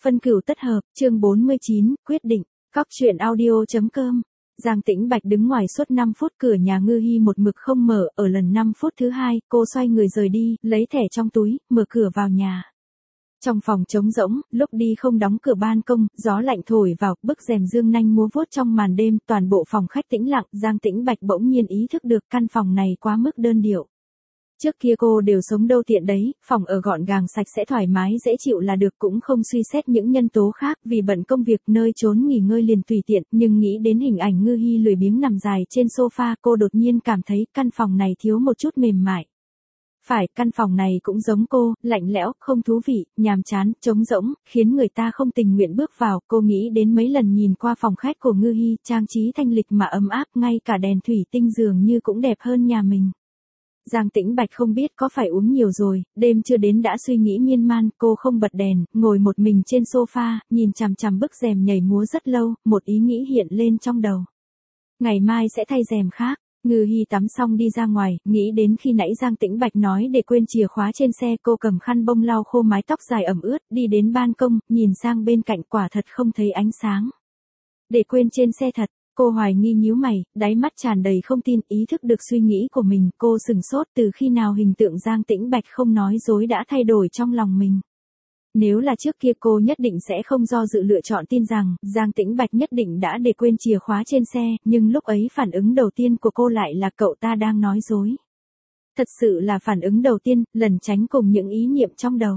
Phân cửu tất hợp, chương 49, quyết định. Cóc truyện audio.com. Giang Tĩnh Bạch đứng ngoài suốt 5 phút, cửa nhà Ngư Hi một mực không mở, ở lần 5 phút thứ 2, cô xoay người rời đi, lấy thẻ trong túi, mở cửa vào nhà. Trong phòng trống rỗng, lúc đi không đóng cửa ban công, gió lạnh thổi vào, bức rèm dương nanh múa vuốt trong màn đêm, toàn bộ phòng khách tĩnh lặng, Giang Tĩnh Bạch bỗng nhiên ý thức được căn phòng này quá mức đơn điệu. Trước kia cô đều sống đâu tiện đấy, phòng ở gọn gàng sạch sẽ thoải mái dễ chịu là được, cũng không suy xét những nhân tố khác, vì bận công việc nơi trốn nghỉ ngơi liền tùy tiện, nhưng nghĩ đến hình ảnh Ngư Hi lười biếng nằm dài trên sofa, cô đột nhiên cảm thấy căn phòng này thiếu một chút mềm mại. Phải, căn phòng này cũng giống cô, lạnh lẽo, không thú vị, nhàm chán, trống rỗng, khiến người ta không tình nguyện bước vào. Cô nghĩ đến mấy lần nhìn qua phòng khách của Ngư Hi, trang trí thanh lịch mà ấm áp, ngay cả đèn thủy tinh dường như cũng đẹp hơn nhà mình. Giang Tĩnh Bạch không biết có phải uống nhiều rồi, đêm chưa đến đã suy nghĩ miên man, cô không bật đèn, ngồi một mình trên sofa, nhìn chằm chằm bức rèm nhảy múa rất lâu, một ý nghĩ hiện lên trong đầu. Ngày mai sẽ thay rèm khác. Ngư Hi tắm xong đi ra ngoài, nghĩ đến khi nãy Giang Tĩnh Bạch nói để quên chìa khóa trên xe, cô cầm khăn bông lau khô mái tóc dài ẩm ướt, đi đến ban công, nhìn sang bên cạnh, quả thật không thấy ánh sáng. Để quên trên xe thật. Cô hoài nghi nhíu mày, đáy mắt tràn đầy không tin, ý thức được suy nghĩ của mình, cô sừng sốt, từ khi nào hình tượng Giang Tĩnh Bạch không nói dối đã thay đổi trong lòng mình. Nếu là trước kia cô nhất định sẽ không do dự lựa chọn tin rằng Giang Tĩnh Bạch nhất định đã để quên chìa khóa trên xe, nhưng lúc ấy phản ứng đầu tiên của cô lại là cậu ta đang nói dối. Thật sự là phản ứng đầu tiên, lẩn tránh cùng những ý niệm trong đầu.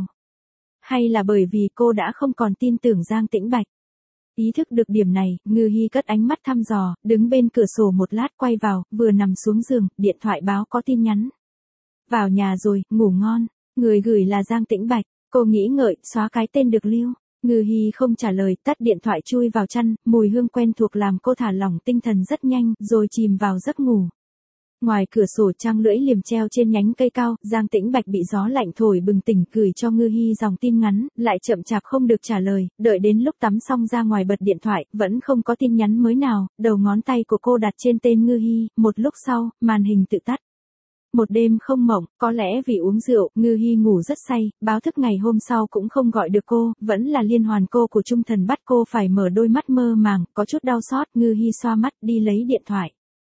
Hay là bởi vì cô đã không còn tin tưởng Giang Tĩnh Bạch. Ý thức được điểm này, Ngư Hi cất ánh mắt thăm dò, đứng bên cửa sổ một lát quay vào, vừa nằm xuống giường, điện thoại báo có tin nhắn. Vào nhà rồi, ngủ ngon, người gửi là Giang Tĩnh Bạch, cô nghĩ ngợi, xóa cái tên được lưu. Ngư Hi không trả lời, tắt điện thoại chui vào chăn, mùi hương quen thuộc làm cô thả lỏng tinh thần rất nhanh, rồi chìm vào giấc ngủ. Ngoài cửa sổ trăng lưỡi liềm treo trên nhánh cây cao, Giang Tĩnh Bạch bị gió lạnh thổi bừng tỉnh, gửi cho Ngư Hi dòng tin ngắn, lại chậm chạp không được trả lời, đợi đến lúc tắm xong ra ngoài bật điện thoại, vẫn không có tin nhắn mới nào, đầu ngón tay của cô đặt trên tên Ngư Hi, một lúc sau, màn hình tự tắt. Một đêm không mộng, có lẽ vì uống rượu, Ngư Hi ngủ rất say, báo thức ngày hôm sau cũng không gọi được cô, vẫn là liên hoàn cô của Trung Thần bắt cô phải mở đôi mắt mơ màng, có chút đau xót, Ngư Hi xoa mắt đi lấy điện thoại.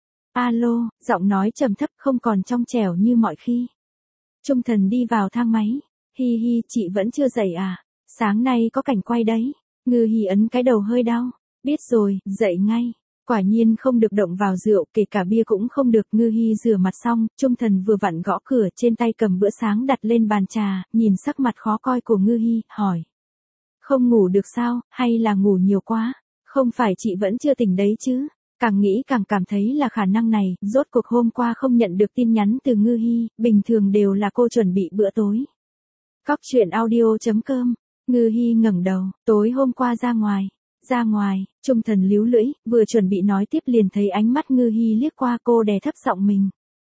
Alo, giọng nói trầm thấp không còn trong trẻo như mọi khi. Trung Thần đi vào thang máy. Hi Hi, chị vẫn chưa dậy à? Sáng nay có cảnh quay đấy. Ngư Hi ấn cái đầu hơi đau. Biết rồi, dậy ngay. Quả nhiên không được động vào rượu, kể cả bia cũng không được. Ngư Hi rửa mặt xong, Trung Thần vừa vặn gõ cửa, trên tay cầm bữa sáng đặt lên bàn trà, nhìn sắc mặt khó coi của Ngư Hi, hỏi. Không ngủ được sao, hay là ngủ nhiều quá? Không phải chị vẫn chưa tỉnh đấy chứ? Càng nghĩ càng cảm thấy là khả năng này, rốt cuộc hôm qua không nhận được tin nhắn từ Ngư Hi, bình thường đều là cô chuẩn bị bữa tối. Cóc truyện audio.com. Ngư Hi ngẩng đầu, tối hôm qua ra ngoài, Trung Thần líu lưỡi, vừa chuẩn bị nói tiếp liền thấy ánh mắt Ngư Hi liếc qua cô, đè thấp giọng mình.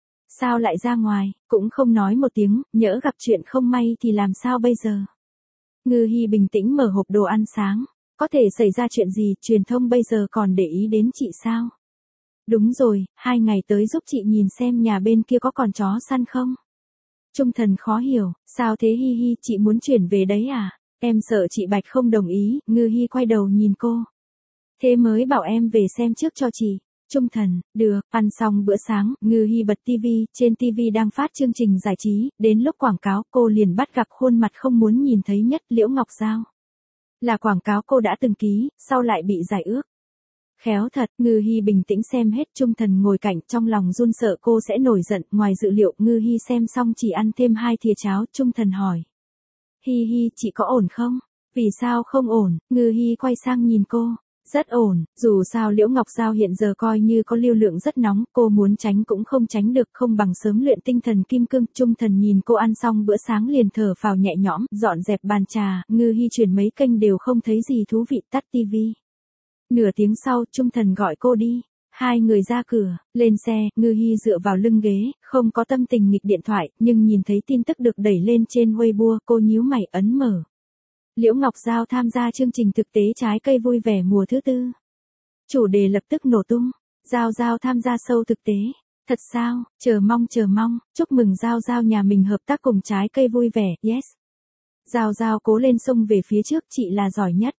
Sao lại ra ngoài, cũng không nói một tiếng, nhỡ gặp chuyện không may thì làm sao bây giờ? Ngư Hi bình tĩnh mở hộp đồ ăn sáng. Có thể xảy ra chuyện gì, truyền thông bây giờ còn để ý đến chị sao? Đúng rồi, 2 ngày tới giúp chị nhìn xem nhà bên kia có còn chó săn không? Trung Thần khó hiểu, sao thế Hi Hi, chị muốn chuyển về đấy à? Em sợ chị Bạch không đồng ý. Ngư Hi quay đầu nhìn cô. Thế mới bảo em về xem trước cho chị. Trung Thần, được. Ăn xong bữa sáng, Ngư Hi bật tivi, trên tivi đang phát chương trình giải trí, đến lúc quảng cáo cô liền bắt gặp khuôn mặt không muốn nhìn thấy nhất, Liễu Ngọc Giao. Là quảng cáo cô đã từng ký, sau lại bị giải ước. Khéo thật, Ngư Hi bình tĩnh xem hết. Trung Thần ngồi cạnh, trong lòng run sợ cô sẽ nổi giận. Ngoài dự liệu, Ngư Hi xem xong chỉ ăn thêm 2 thìa cháo. Trung Thần hỏi. Hi Hi, chị có ổn không? Vì sao không ổn? Ngư Hi quay sang nhìn cô. Rất ổn, dù sao Liễu Ngọc Giao hiện giờ coi như có lưu lượng rất nóng, cô muốn tránh cũng không tránh được, không bằng sớm luyện tinh thần kim cương. Trung Thần nhìn cô ăn xong bữa sáng liền thở phào nhẹ nhõm, dọn dẹp bàn trà. Ngư Hi chuyển mấy kênh đều không thấy gì thú vị, tắt tivi. Nửa tiếng sau, Trung Thần gọi cô đi. 2 người ra cửa, lên xe, Ngư Hi dựa vào lưng ghế, không có tâm tình nghịch điện thoại, nhưng nhìn thấy tin tức được đẩy lên trên Weibo, cô nhíu mày ấn mở. Liễu Ngọc Giao tham gia chương trình thực tế trái cây vui vẻ mùa thứ 4. Chủ đề lập tức nổ tung. Giao tham gia show thực tế. Thật sao, chờ mong, chúc mừng Giao nhà mình hợp tác cùng trái cây vui vẻ, yes. Giao Giao cố lên xông về phía trước, chị là giỏi nhất.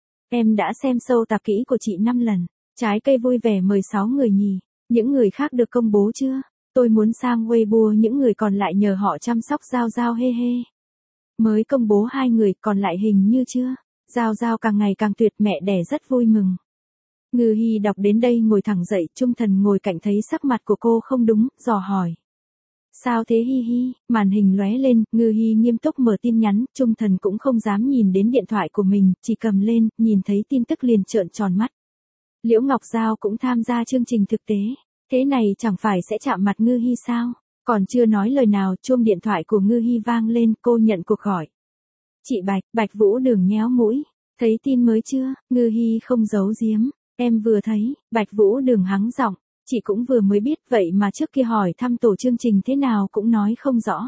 Em đã xem show tạp kỹ của chị 5 lần. Trái cây vui vẻ mời 6 người nhì. Những người khác được công bố chưa? Tôi muốn sang Weibo những người còn lại nhờ họ chăm sóc Giao Giao he he. Mới công bố 2 người, còn lại hình như chưa. Giao Giao càng ngày càng tuyệt, mẹ đẻ rất vui mừng. Ngư Hi đọc đến đây ngồi thẳng dậy, Trung Thần ngồi cạnh thấy sắc mặt của cô không đúng, dò hỏi. Sao thế Hi Hi, màn hình lóe lên, Ngư Hi nghiêm túc mở tin nhắn, Trung Thần cũng không dám nhìn đến điện thoại của mình, chỉ cầm lên, nhìn thấy tin tức liền trợn tròn mắt. Liễu Ngọc Giao cũng tham gia chương trình thực tế, thế này chẳng phải sẽ chạm mặt Ngư Hi sao? Còn chưa nói lời nào, chuông điện thoại của Ngư Hi vang lên, cô nhận cuộc gọi. Chị Bạch, Bạch Vũ Đường nhéo mũi, thấy tin mới chưa? Ngư Hi không giấu giếm, em vừa thấy. Bạch Vũ Đường hắng giọng, chị cũng vừa mới biết, vậy mà trước kia hỏi thăm tổ chương trình thế nào cũng nói không rõ.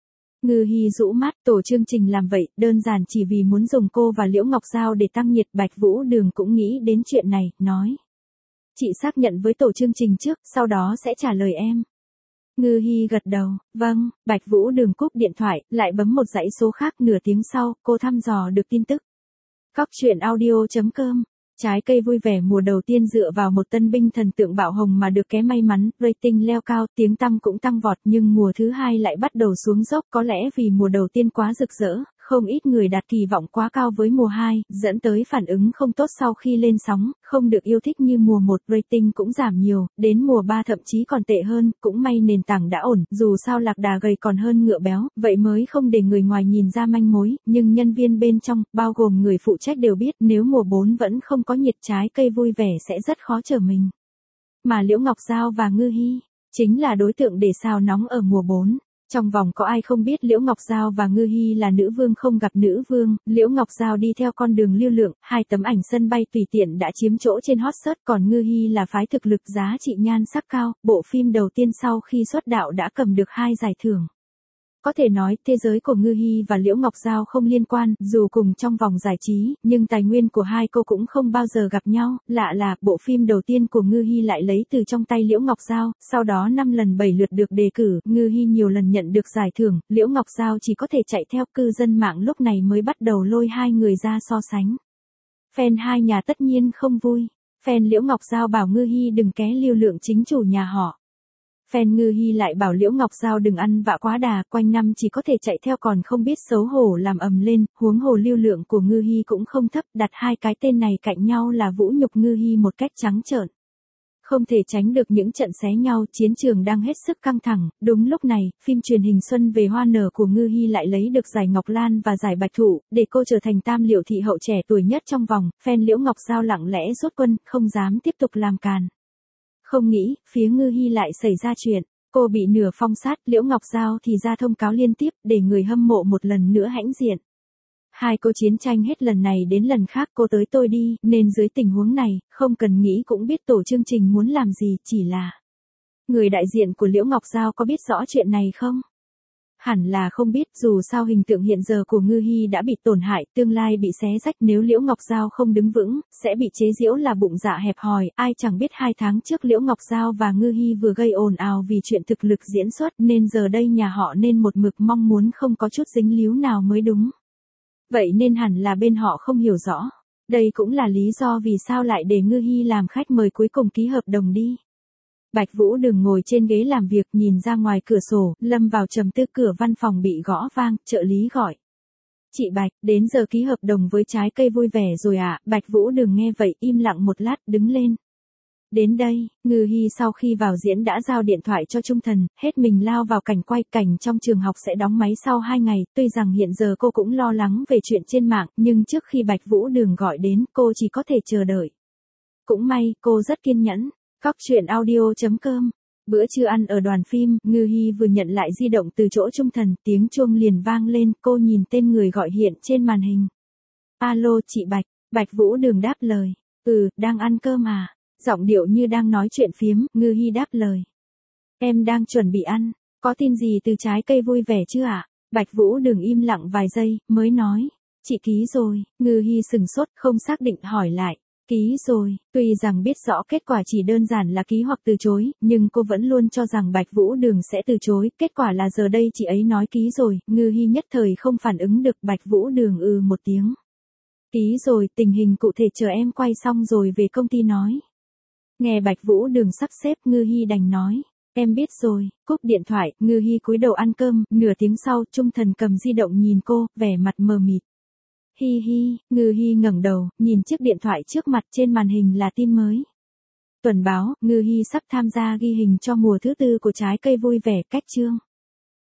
Ngư Hi rũ mắt, tổ chương trình làm vậy, đơn giản chỉ vì muốn dùng cô và Liễu Ngọc Giao để tăng nhiệt. Bạch Vũ Đường cũng nghĩ đến chuyện này, nói. Chị xác nhận với tổ chương trình trước, sau đó sẽ trả lời em. Ngư Hi gật đầu, vâng. Bạch Vũ Đường cúp điện thoại, lại bấm một dãy số khác. Nửa tiếng sau, cô thăm dò được tin tức. Cóc truyện audio.com. Trái cây vui vẻ mùa đầu tiên dựa vào một tân binh thần tượng bạo hồng mà được ké may mắn, rating leo cao, tiếng tăm cũng tăng vọt, nhưng mùa thứ hai lại bắt đầu xuống dốc, có lẽ vì mùa đầu tiên quá rực rỡ, không ít người đặt kỳ vọng quá cao với mùa 2, dẫn tới phản ứng không tốt sau khi lên sóng, không được yêu thích như mùa 1, rating cũng giảm nhiều, đến mùa 3 thậm chí còn tệ hơn, cũng may nền tảng đã ổn, dù sao lạc đà gầy còn hơn ngựa béo, vậy mới không để người ngoài nhìn ra manh mối, nhưng nhân viên bên trong, bao gồm người phụ trách đều biết, nếu mùa 4 vẫn không có nhiệt, trái cây vui vẻ sẽ rất khó trở mình. Mà Liễu Ngọc Giao và Ngư Hi chính là đối tượng để xào nóng ở mùa 4. Trong vòng có ai không biết Liễu Ngọc Giao và Ngư Hi là nữ vương không gặp nữ vương, Liễu Ngọc Giao đi theo con đường lưu lượng, 2 tấm ảnh sân bay tùy tiện đã chiếm chỗ trên hot search, còn Ngư Hi là phái thực lực giá trị nhan sắc cao, bộ phim đầu tiên sau khi xuất đạo đã cầm được 2 giải thưởng. Có thể nói, thế giới của Ngư Hi và Liễu Ngọc Giao không liên quan, dù cùng trong vòng giải trí, nhưng tài nguyên của hai cô cũng không bao giờ gặp nhau. Lạ là, bộ phim đầu tiên của Ngư Hi lại lấy từ trong tay Liễu Ngọc Giao, sau đó 5 lần 7 lượt được đề cử, Ngư Hi nhiều lần nhận được giải thưởng, Liễu Ngọc Giao chỉ có thể chạy theo. Cư dân mạng lúc này mới bắt đầu lôi hai người ra so sánh. Fan hai nhà tất nhiên không vui. Fan Liễu Ngọc Giao bảo Ngư Hi đừng ké lưu lượng chính chủ nhà họ. Fan Ngư Hi lại bảo Liễu Ngọc Giao đừng ăn vạ quá đà, quanh năm chỉ có thể chạy theo còn không biết xấu hổ làm ầm lên, huống hồ lưu lượng của Ngư Hi cũng không thấp, đặt hai cái tên này cạnh nhau là vũ nhục Ngư Hi một cách trắng trợn. Không thể tránh được những trận xé nhau, chiến trường đang hết sức căng thẳng. Đúng lúc này, phim truyền hình Xuân về hoa nở của Ngư Hi lại lấy được giải Ngọc Lan và giải Bạch Thụ, để cô trở thành tam liệu thị hậu trẻ tuổi nhất trong vòng. Fan Liễu Ngọc Giao lặng lẽ rút quân, không dám tiếp tục làm càn. Không nghĩ, phía Ngư Hi lại xảy ra chuyện. Cô bị nửa phong sát, Liễu Ngọc Giao thì ra thông cáo liên tiếp, để người hâm mộ một lần nữa hãnh diện. Hai cô chiến tranh hết lần này đến lần khác, cô tới tôi đi, nên dưới tình huống này, không cần nghĩ cũng biết tổ chương trình muốn làm gì, chỉ là. Người đại diện của Liễu Ngọc Giao có biết rõ chuyện này không? Hẳn là không biết, dù sao hình tượng hiện giờ của Ngư Hi đã bị tổn hại, tương lai bị xé rách, nếu Liễu Ngọc Giao không đứng vững, sẽ bị chế giễu là bụng dạ hẹp hòi. Ai chẳng biết 2 tháng trước Liễu Ngọc Giao và Ngư Hi vừa gây ồn ào vì chuyện thực lực diễn xuất, nên giờ đây nhà họ nên một mực mong muốn không có chút dính líu nào mới đúng. Vậy nên hẳn là bên họ không hiểu rõ. Đây cũng là lý do vì sao lại để Ngư Hi làm khách mời cuối cùng ký hợp đồng đi. Bạch Vũ Đường ngồi trên ghế làm việc, nhìn ra ngoài cửa sổ, lâm vào trầm tư. Cửa văn phòng bị gõ vang, trợ lý gọi. Chị Bạch, đến giờ ký hợp đồng với trái cây vui vẻ rồi ạ. Bạch Vũ Đường nghe vậy, im lặng một lát, đứng lên. Đến đây, Ngư Hi sau khi vào diễn đã giao điện thoại cho Trung Thần, hết mình lao vào cảnh quay. Cảnh trong trường học sẽ đóng máy sau 2 ngày, tuy rằng hiện giờ cô cũng lo lắng về chuyện trên mạng, nhưng trước khi Bạch Vũ Đường gọi đến, cô chỉ có thể chờ đợi. Cũng may, cô rất kiên nhẫn. Cóc truyện audio.com. Bữa trưa ăn ở đoàn phim, Ngư Hi vừa nhận lại di động từ chỗ Trung Thần, tiếng chuông liền vang lên, cô nhìn tên người gọi hiện trên màn hình. Alo, chị Bạch. Bạch Vũ Đường đáp lời. Đang ăn cơm à? Giọng điệu như đang nói chuyện phiếm, Ngư Hi đáp lời. Em đang chuẩn bị ăn, có tin gì từ trái cây vui vẻ chưa ạ? Bạch Vũ Đường im lặng vài giây, mới nói. Chị ký rồi. Ngư Hi sừng sốt, không xác định hỏi lại. Ký rồi, tuy rằng biết rõ kết quả chỉ đơn giản là ký hoặc từ chối, nhưng cô vẫn luôn cho rằng Bạch Vũ Đường sẽ từ chối, kết quả là giờ đây chị ấy nói ký rồi, Ngư Hi nhất thời không phản ứng được, Bạch Vũ Đường một tiếng. Ký rồi, tình hình cụ thể chờ em quay xong rồi về công ty nói. Nghe Bạch Vũ Đường sắp xếp, Ngư Hi đành nói. Em biết rồi, cúp điện thoại, Ngư Hi cúi đầu ăn cơm, nửa tiếng sau, Trung Thần cầm di động nhìn cô, vẻ mặt mờ mịt. Hi hi, Ngư Hi ngẩng đầu, nhìn chiếc điện thoại trước mặt, trên màn hình là tin mới. Tuần báo, Ngư Hi sắp tham gia ghi hình cho mùa thứ 4 của Trái Cây Vui Vẻ, cách chương.